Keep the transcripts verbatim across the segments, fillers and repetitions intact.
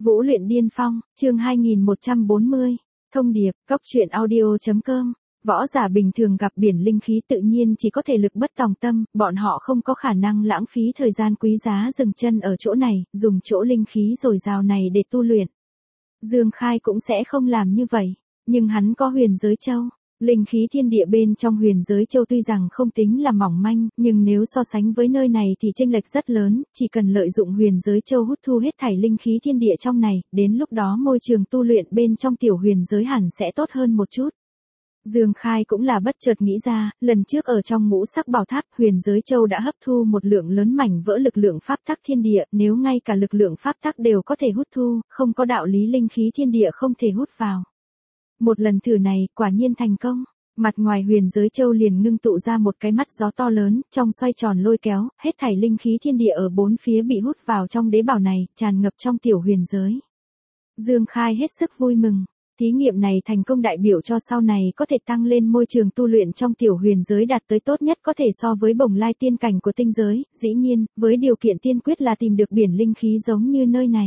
Vũ luyện điên phong, chương hai nghìn một trăm bốn mươi. Thông điệp, cóc truyện audio chấm com. Võ giả bình thường gặp biển linh khí tự nhiên chỉ có thể lực bất tòng tâm, bọn họ không có khả năng lãng phí thời gian quý giá dừng chân ở chỗ này, dùng chỗ linh khí dồi dào này để tu luyện. Dương Khai cũng sẽ không làm như vậy, nhưng hắn có huyền giới châu. Linh khí thiên địa bên trong huyền giới châu tuy rằng không tính là mỏng manh, nhưng nếu so sánh với nơi này thì chênh lệch rất lớn, chỉ cần lợi dụng huyền giới châu hút thu hết thảy linh khí thiên địa trong này, đến lúc đó môi trường tu luyện bên trong tiểu huyền giới hẳn sẽ tốt hơn một chút. Dương Khai cũng là bất chợt nghĩ ra, lần trước ở trong ngũ sắc bảo tháp, huyền giới châu đã hấp thu một lượng lớn mảnh vỡ lực lượng pháp tắc thiên địa, nếu ngay cả lực lượng pháp tắc đều có thể hút thu, không có đạo lý linh khí thiên địa không thể hút vào. Một lần thử này, quả nhiên thành công. Mặt ngoài huyền giới châu liền ngưng tụ ra một cái mắt gió to lớn, trong xoay tròn lôi kéo, hết thảy linh khí thiên địa ở bốn phía bị hút vào trong đế bảo này, tràn ngập trong tiểu huyền giới. Dương Khai hết sức vui mừng. Thí nghiệm này thành công đại biểu cho sau này có thể tăng lên môi trường tu luyện trong tiểu huyền giới đạt tới tốt nhất có thể so với bồng lai tiên cảnh của tinh giới, dĩ nhiên, với điều kiện tiên quyết là tìm được biển linh khí giống như nơi này.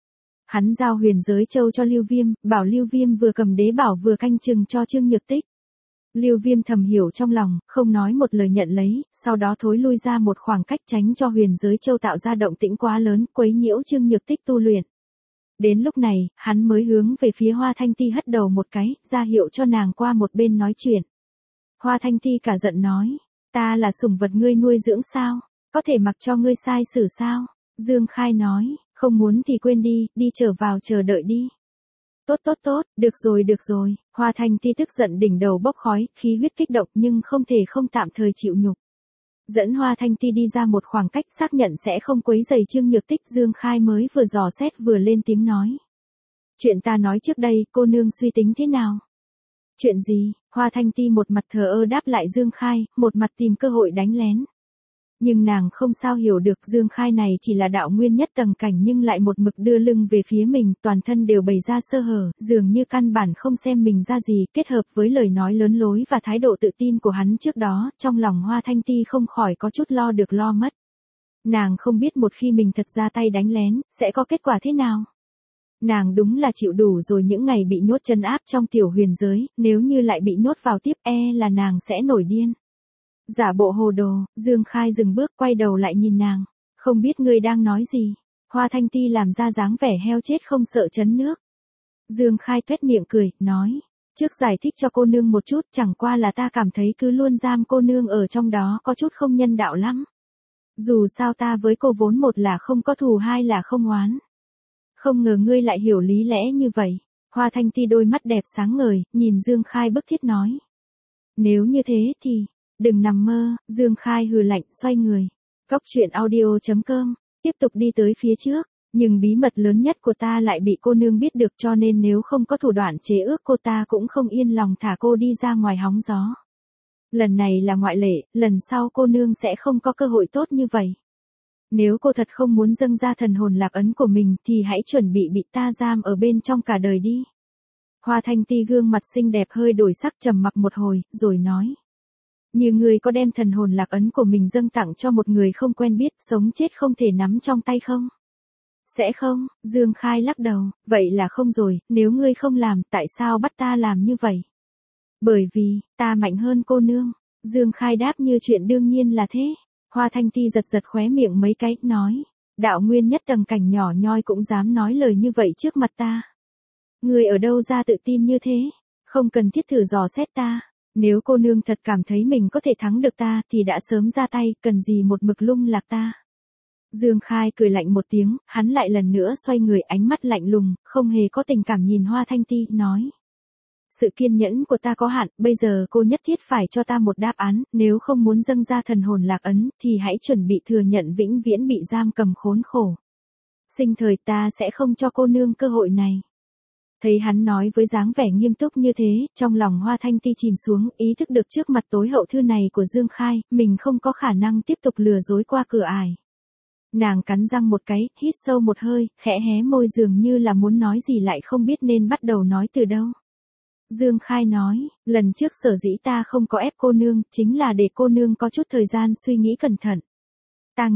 Hắn giao huyền giới châu cho Lưu Viêm, bảo Lưu Viêm vừa cầm đế bảo vừa canh chừng cho Trương Nhược Tích. Lưu Viêm thầm hiểu trong lòng, không nói một lời nhận lấy, sau đó thối lui ra một khoảng cách tránh cho huyền giới châu tạo ra động tĩnh quá lớn, quấy nhiễu Trương Nhược Tích tu luyện. Đến lúc này, hắn mới hướng về phía Hoa Thanh Ti hất đầu một cái, ra hiệu cho nàng qua một bên nói chuyện. Hoa Thanh Ti cả giận nói, ta là sủng vật ngươi nuôi dưỡng sao, có thể mặc cho ngươi sai xử sao? Dương Khai nói, không muốn thì quên đi, đi trở vào chờ đợi đi. Tốt tốt tốt, được rồi được rồi, Hoa Thanh Ti tức giận đỉnh đầu bốc khói, khí huyết kích động nhưng không thể không tạm thời chịu nhục. Dẫn Hoa Thanh Ti đi ra một khoảng cách xác nhận sẽ không quấy rầy Trương Nhược Tích, Dương Khai mới vừa dò xét vừa lên tiếng nói. Chuyện ta nói trước đây, cô nương suy tính thế nào? Chuyện gì? Hoa Thanh Ti một mặt thờ ơ đáp lại Dương Khai, một mặt tìm cơ hội đánh lén. Nhưng nàng không sao hiểu được Dương Khai này chỉ là đạo nguyên nhất tầng cảnh nhưng lại một mực đưa lưng về phía mình, toàn thân đều bày ra sơ hở, dường như căn bản không xem mình ra gì, kết hợp với lời nói lớn lối và thái độ tự tin của hắn trước đó, trong lòng Hoa Thanh Ti không khỏi có chút lo được lo mất. Nàng không biết một khi mình thật ra tay đánh lén, sẽ có kết quả thế nào. Nàng đúng là chịu đủ rồi những ngày bị nhốt chân áp trong tiểu huyền giới, nếu như lại bị nhốt vào tiếp e là nàng sẽ nổi điên. Giả bộ hồ đồ, Dương Khai dừng bước quay đầu lại nhìn nàng. Không biết ngươi đang nói gì. Hoa Thanh Ti làm ra dáng vẻ heo chết không sợ chấn nước. Dương Khai tuét miệng cười, nói. Trước giải thích cho cô nương một chút, chẳng qua là ta cảm thấy cứ luôn giam cô nương ở trong đó có chút không nhân đạo lắm. Dù sao ta với cô vốn một là không có thù hai là không oán. Không ngờ ngươi lại hiểu lý lẽ như vậy. Hoa Thanh Ti đôi mắt đẹp sáng ngời, nhìn Dương Khai bức thiết nói. Nếu như thế thì... Đừng nằm mơ, Dương Khai hừ lạnh xoay người. Cóc truyện audio chấm com, tiếp tục đi tới phía trước, nhưng bí mật lớn nhất của ta lại bị cô nương biết được cho nên nếu không có thủ đoạn chế ước cô ta cũng không yên lòng thả cô đi ra ngoài hóng gió. Lần này là ngoại lệ, lần sau cô nương sẽ không có cơ hội tốt như vậy. Nếu cô thật không muốn dâng ra thần hồn lạc ấn của mình thì hãy chuẩn bị bị ta giam ở bên trong cả đời đi. Hoa Thanh Ti gương mặt xinh đẹp hơi đổi sắc trầm mặc một hồi, rồi nói. Như người có đem thần hồn lạc ấn của mình dâng tặng cho một người không quen biết, sống chết không thể nắm trong tay không? Sẽ không, Dương Khai lắc đầu, vậy là không rồi, nếu ngươi không làm, tại sao bắt ta làm như vậy? Bởi vì, ta mạnh hơn cô nương. Dương Khai đáp như chuyện đương nhiên là thế. Hoa Thanh Ti giật giật khóe miệng mấy cái, nói, đạo nguyên nhất tầng cảnh nhỏ nhoi cũng dám nói lời như vậy trước mặt ta. Ngươi ở đâu ra tự tin như thế? Không cần thiết thử dò xét ta. Nếu cô nương thật cảm thấy mình có thể thắng được ta thì đã sớm ra tay, cần gì một mực lung lạc ta. Dương Khai cười lạnh một tiếng, hắn lại lần nữa xoay người ánh mắt lạnh lùng, không hề có tình cảm nhìn Hoa Thanh Ti, nói. Sự kiên nhẫn của ta có hạn, bây giờ cô nhất thiết phải cho ta một đáp án, nếu không muốn dâng ra thần hồn lạc ấn thì hãy chuẩn bị thừa nhận vĩnh viễn bị giam cầm khốn khổ. Sinh thời ta sẽ không cho cô nương cơ hội này. Thấy hắn nói với dáng vẻ nghiêm túc như thế, trong lòng Hoa Thanh Ti chìm xuống, ý thức được trước mặt tối hậu thư này của Dương Khai, mình không có khả năng tiếp tục lừa dối qua cửa ải. Nàng cắn răng một cái, hít sâu một hơi, khẽ hé môi dường như là muốn nói gì lại không biết nên bắt đầu nói từ đâu. Dương Khai nói, lần trước sở dĩ ta không có ép cô nương, chính là để cô nương có chút thời gian suy nghĩ cẩn thận. Ta nghĩ,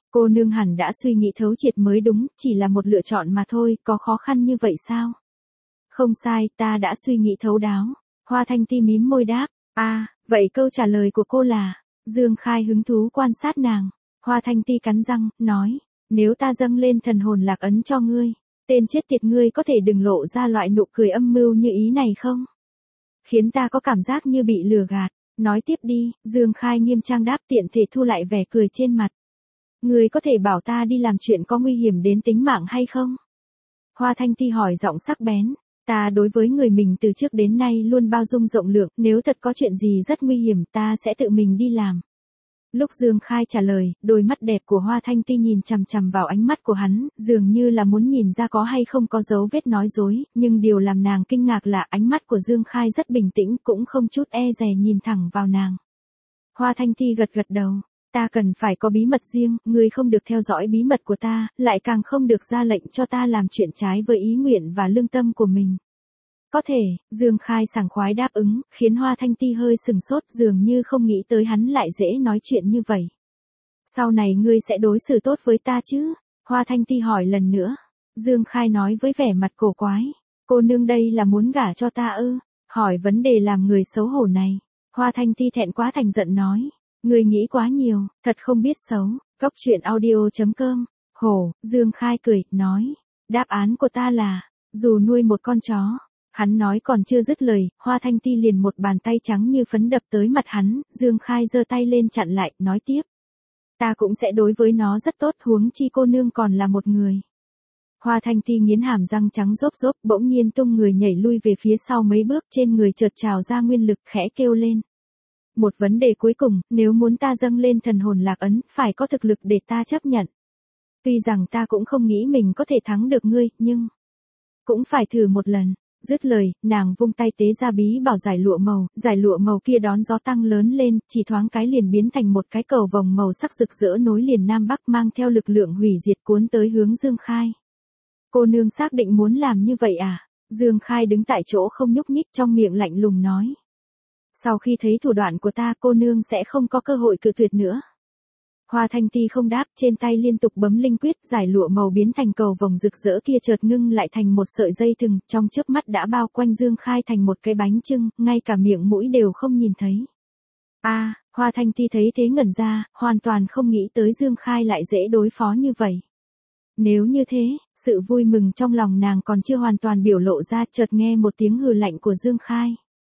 Cô nương hẳn đã suy nghĩ thấu triệt mới đúng, chỉ là một lựa chọn mà thôi, có khó khăn như vậy sao? Không sai, ta đã suy nghĩ thấu đáo. Hoa Thanh Ti mím môi đáp, à, vậy câu trả lời của cô là, Dương Khai hứng thú quan sát nàng. Hoa Thanh Ti cắn răng, nói, nếu ta dâng lên thần hồn lạc ấn cho ngươi, tên chết tiệt ngươi có thể đừng lộ ra loại nụ cười âm mưu như ý này không? Khiến ta có cảm giác như bị lừa gạt. Nói tiếp đi, Dương Khai nghiêm trang đáp tiện thể thu lại vẻ cười trên mặt. Ngươi có thể bảo ta đi làm chuyện có nguy hiểm đến tính mạng hay không? Hoa Thanh Ti hỏi giọng sắc bén. Ta đối với người mình từ trước đến nay luôn bao dung rộng lượng, nếu thật có chuyện gì rất nguy hiểm ta sẽ tự mình đi làm. Lúc Dương Khai trả lời, đôi mắt đẹp của Hoa Thanh Ti nhìn chằm chằm vào ánh mắt của hắn, dường như là muốn nhìn ra có hay không có dấu vết nói dối, nhưng điều làm nàng kinh ngạc là ánh mắt của Dương Khai rất bình tĩnh, cũng không chút e dè nhìn thẳng vào nàng. Hoa Thanh Ti gật gật đầu, ta cần phải có bí mật riêng, ngươi không được theo dõi bí mật của ta, lại càng không được ra lệnh cho ta làm chuyện trái với ý nguyện và lương tâm của mình. Có thể, Dương Khai sảng khoái đáp ứng, khiến Hoa Thanh Ti hơi sừng sốt, dường như không nghĩ tới hắn lại dễ nói chuyện như vậy. Sau này ngươi sẽ đối xử tốt với ta chứ? Hoa Thanh Ti hỏi lần nữa. Dương Khai nói với vẻ mặt cổ quái. Cô nương đây là muốn gả cho ta ư? Hỏi vấn đề làm người xấu hổ này. Hoa Thanh Ti thẹn quá thành giận nói. Ngươi nghĩ quá nhiều, thật không biết xấu. Cốc truyện audio chấm com. Hổ, Dương Khai cười, nói. Đáp án của ta là, dù nuôi một con chó. Hắn nói còn chưa dứt lời, Hoa Thanh Ti liền một bàn tay trắng như phấn đập tới mặt hắn, Dương Khai giơ tay lên chặn lại, nói tiếp. Ta cũng sẽ đối với nó rất tốt, huống chi cô nương còn là một người. Hoa Thanh Ti nghiến hàm răng trắng rốp rốp, bỗng nhiên tung người nhảy lui về phía sau mấy bước, trên người chợt trào ra nguyên lực, khẽ kêu lên. Một vấn đề cuối cùng, nếu muốn ta dâng lên thần hồn lạc ấn, phải có thực lực để ta chấp nhận. Tuy rằng ta cũng không nghĩ mình có thể thắng được ngươi, nhưng cũng phải thử một lần. Dứt lời, nàng vung tay tế ra bí bảo giải lụa màu, giải lụa màu kia đón gió tăng lớn lên, chỉ thoáng cái liền biến thành một cái cầu vồng màu sắc rực rỡ nối liền Nam Bắc mang theo lực lượng hủy diệt cuốn tới hướng Dương Khai. Cô nương xác định muốn làm như vậy à? Dương Khai đứng tại chỗ không nhúc nhích, trong miệng lạnh lùng nói. Sau khi thấy thủ đoạn của ta, cô nương sẽ không có cơ hội cự tuyệt nữa. Hoa Thanh Ti không đáp, trên tay liên tục bấm linh quyết, giải lụa màu biến thành cầu vồng rực rỡ kia chợt ngưng lại thành một sợi dây thừng, trong chớp mắt đã bao quanh Dương Khai thành một cái bánh chưng, ngay cả miệng mũi đều không nhìn thấy. A, à, Hoa Thanh Ti thấy thế ngẩn ra, hoàn toàn không nghĩ tới Dương Khai lại dễ đối phó như vậy. Nếu như thế, sự vui mừng trong lòng nàng còn chưa hoàn toàn biểu lộ ra, chợt nghe một tiếng hừ lạnh của Dương Khai.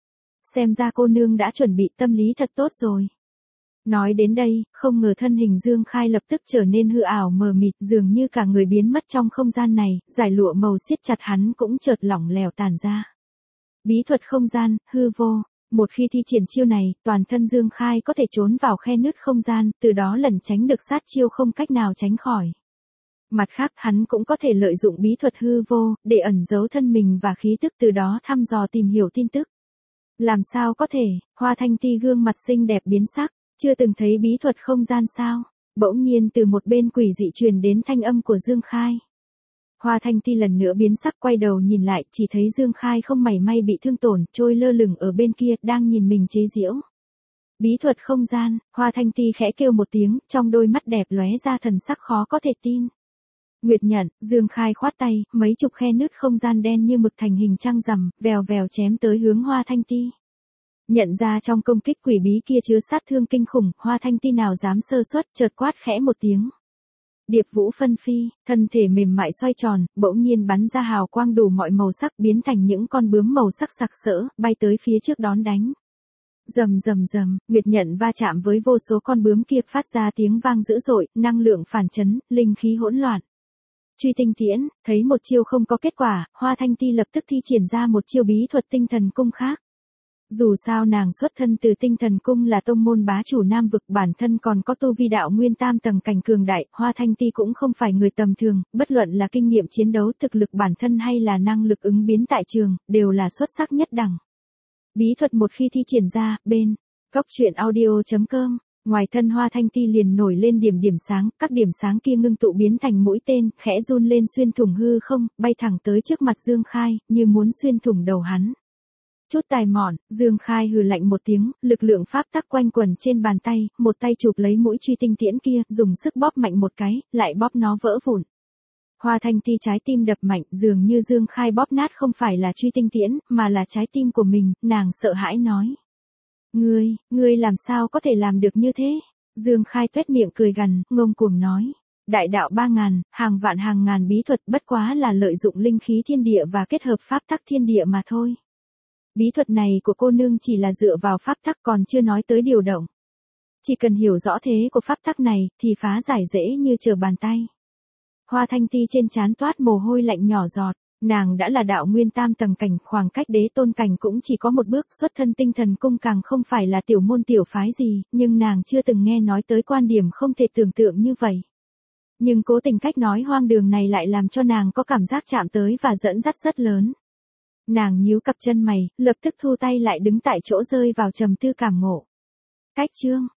Xem ra cô nương đã chuẩn bị tâm lý thật tốt rồi. Nói đến đây, không ngờ thân hình Dương Khai lập tức trở nên hư ảo mờ mịt, dường như cả người biến mất trong không gian này, giải lụa màu siết chặt hắn cũng chợt lỏng lẻo tàn ra. Bí thuật không gian, hư vô, một khi thi triển chiêu này, toàn thân Dương Khai có thể trốn vào khe nứt không gian, từ đó lẩn tránh được sát chiêu không cách nào tránh khỏi. Mặt khác hắn cũng có thể lợi dụng bí thuật hư vô, để ẩn giấu thân mình và khí tức từ đó thăm dò tìm hiểu tin tức. Làm sao có thể, Hoa Thanh Ti gương mặt xinh đẹp biến sắc. Chưa từng thấy bí thuật không gian sao? Bỗng nhiên từ một bên quỷ dị truyền đến thanh âm của Dương Khai. Hoa Thanh Ti lần nữa biến sắc quay đầu nhìn lại, chỉ thấy Dương Khai không mảy may bị thương tổn, trôi lơ lửng ở bên kia, đang nhìn mình chế giễu. Bí thuật không gian, Hoa Thanh Ti khẽ kêu một tiếng, trong đôi mắt đẹp lóe ra thần sắc khó có thể tin. Nguyệt nhận, Dương Khai khoát tay, mấy chục khe nứt không gian đen như mực thành hình trăng rằm, vèo vèo chém tới hướng Hoa Thanh Ti. Nhận ra trong công kích quỷ bí kia chứa sát thương kinh khủng, Hoa Thanh Ti nào dám sơ suất, chợt quát khẽ một tiếng. Điệp vũ phân phi, thân thể mềm mại xoay tròn, bỗng nhiên bắn ra hào quang đủ mọi màu sắc biến thành những con bướm màu sắc sặc sỡ, bay tới phía trước đón đánh. Rầm rầm rầm, Nguyệt nhận va chạm với vô số con bướm kia phát ra tiếng vang dữ dội, năng lượng phản chấn, linh khí hỗn loạn. Truy tinh tiễn, thấy một chiêu không có kết quả, Hoa Thanh Ti lập tức thi triển ra một chiêu bí thuật tinh thần cung khác. Dù sao nàng xuất thân từ tinh thần cung là tông môn bá chủ Nam vực, bản thân còn có tu vi đạo nguyên tam tầng cảnh cường đại, Hoa Thanh Ti cũng không phải người tầm thường, bất luận là kinh nghiệm chiến đấu, thực lực bản thân hay là năng lực ứng biến tại trường, đều là xuất sắc nhất đẳng. Bí thuật một khi thi triển ra, bên cốc truyện audio chấm com, ngoài thân Hoa Thanh Ti liền nổi lên điểm điểm sáng, các điểm sáng kia ngưng tụ biến thành mũi tên, khẽ run lên xuyên thủng hư không, bay thẳng tới trước mặt Dương Khai, như muốn xuyên thủng đầu hắn. Chút tài mọn, Dương Khai hừ lạnh một tiếng, lực lượng pháp tắc quanh quẩn trên bàn tay, một tay chụp lấy mũi truy tinh tiễn kia, dùng sức bóp mạnh một cái, lại bóp nó vỡ vụn. Hoa Thanh Ti trái tim đập mạnh, dường như Dương Khai bóp nát không phải là truy tinh tiễn, mà là trái tim của mình, nàng sợ hãi nói. Ngươi, ngươi làm sao có thể làm được như thế? Dương Khai tuét miệng cười gằn, ngông cuồng nói. Đại đạo ba ngàn, hàng vạn hàng ngàn bí thuật bất quá là lợi dụng linh khí thiên địa và kết hợp pháp tắc thiên địa mà thôi. Bí thuật này của cô nương chỉ là dựa vào pháp tắc còn chưa nói tới điều động. Chỉ cần hiểu rõ thế của pháp tắc này, thì phá giải dễ như trở bàn tay. Hoa Thanh Ti trên trán toát mồ hôi lạnh nhỏ giọt, nàng đã là đạo nguyên tam tầng cảnh, khoảng cách đế tôn cảnh cũng chỉ có một bước, xuất thân tinh thần cung càng không phải là tiểu môn tiểu phái gì, nhưng nàng chưa từng nghe nói tới quan điểm không thể tưởng tượng như vậy. Nhưng cố tình cách nói hoang đường này lại làm cho nàng có cảm giác chạm tới và dẫn dắt rất lớn. Nàng nhíu cặp chân mày, lập tức thu tay lại đứng tại chỗ rơi vào trầm tư cảm ngộ. Cách chương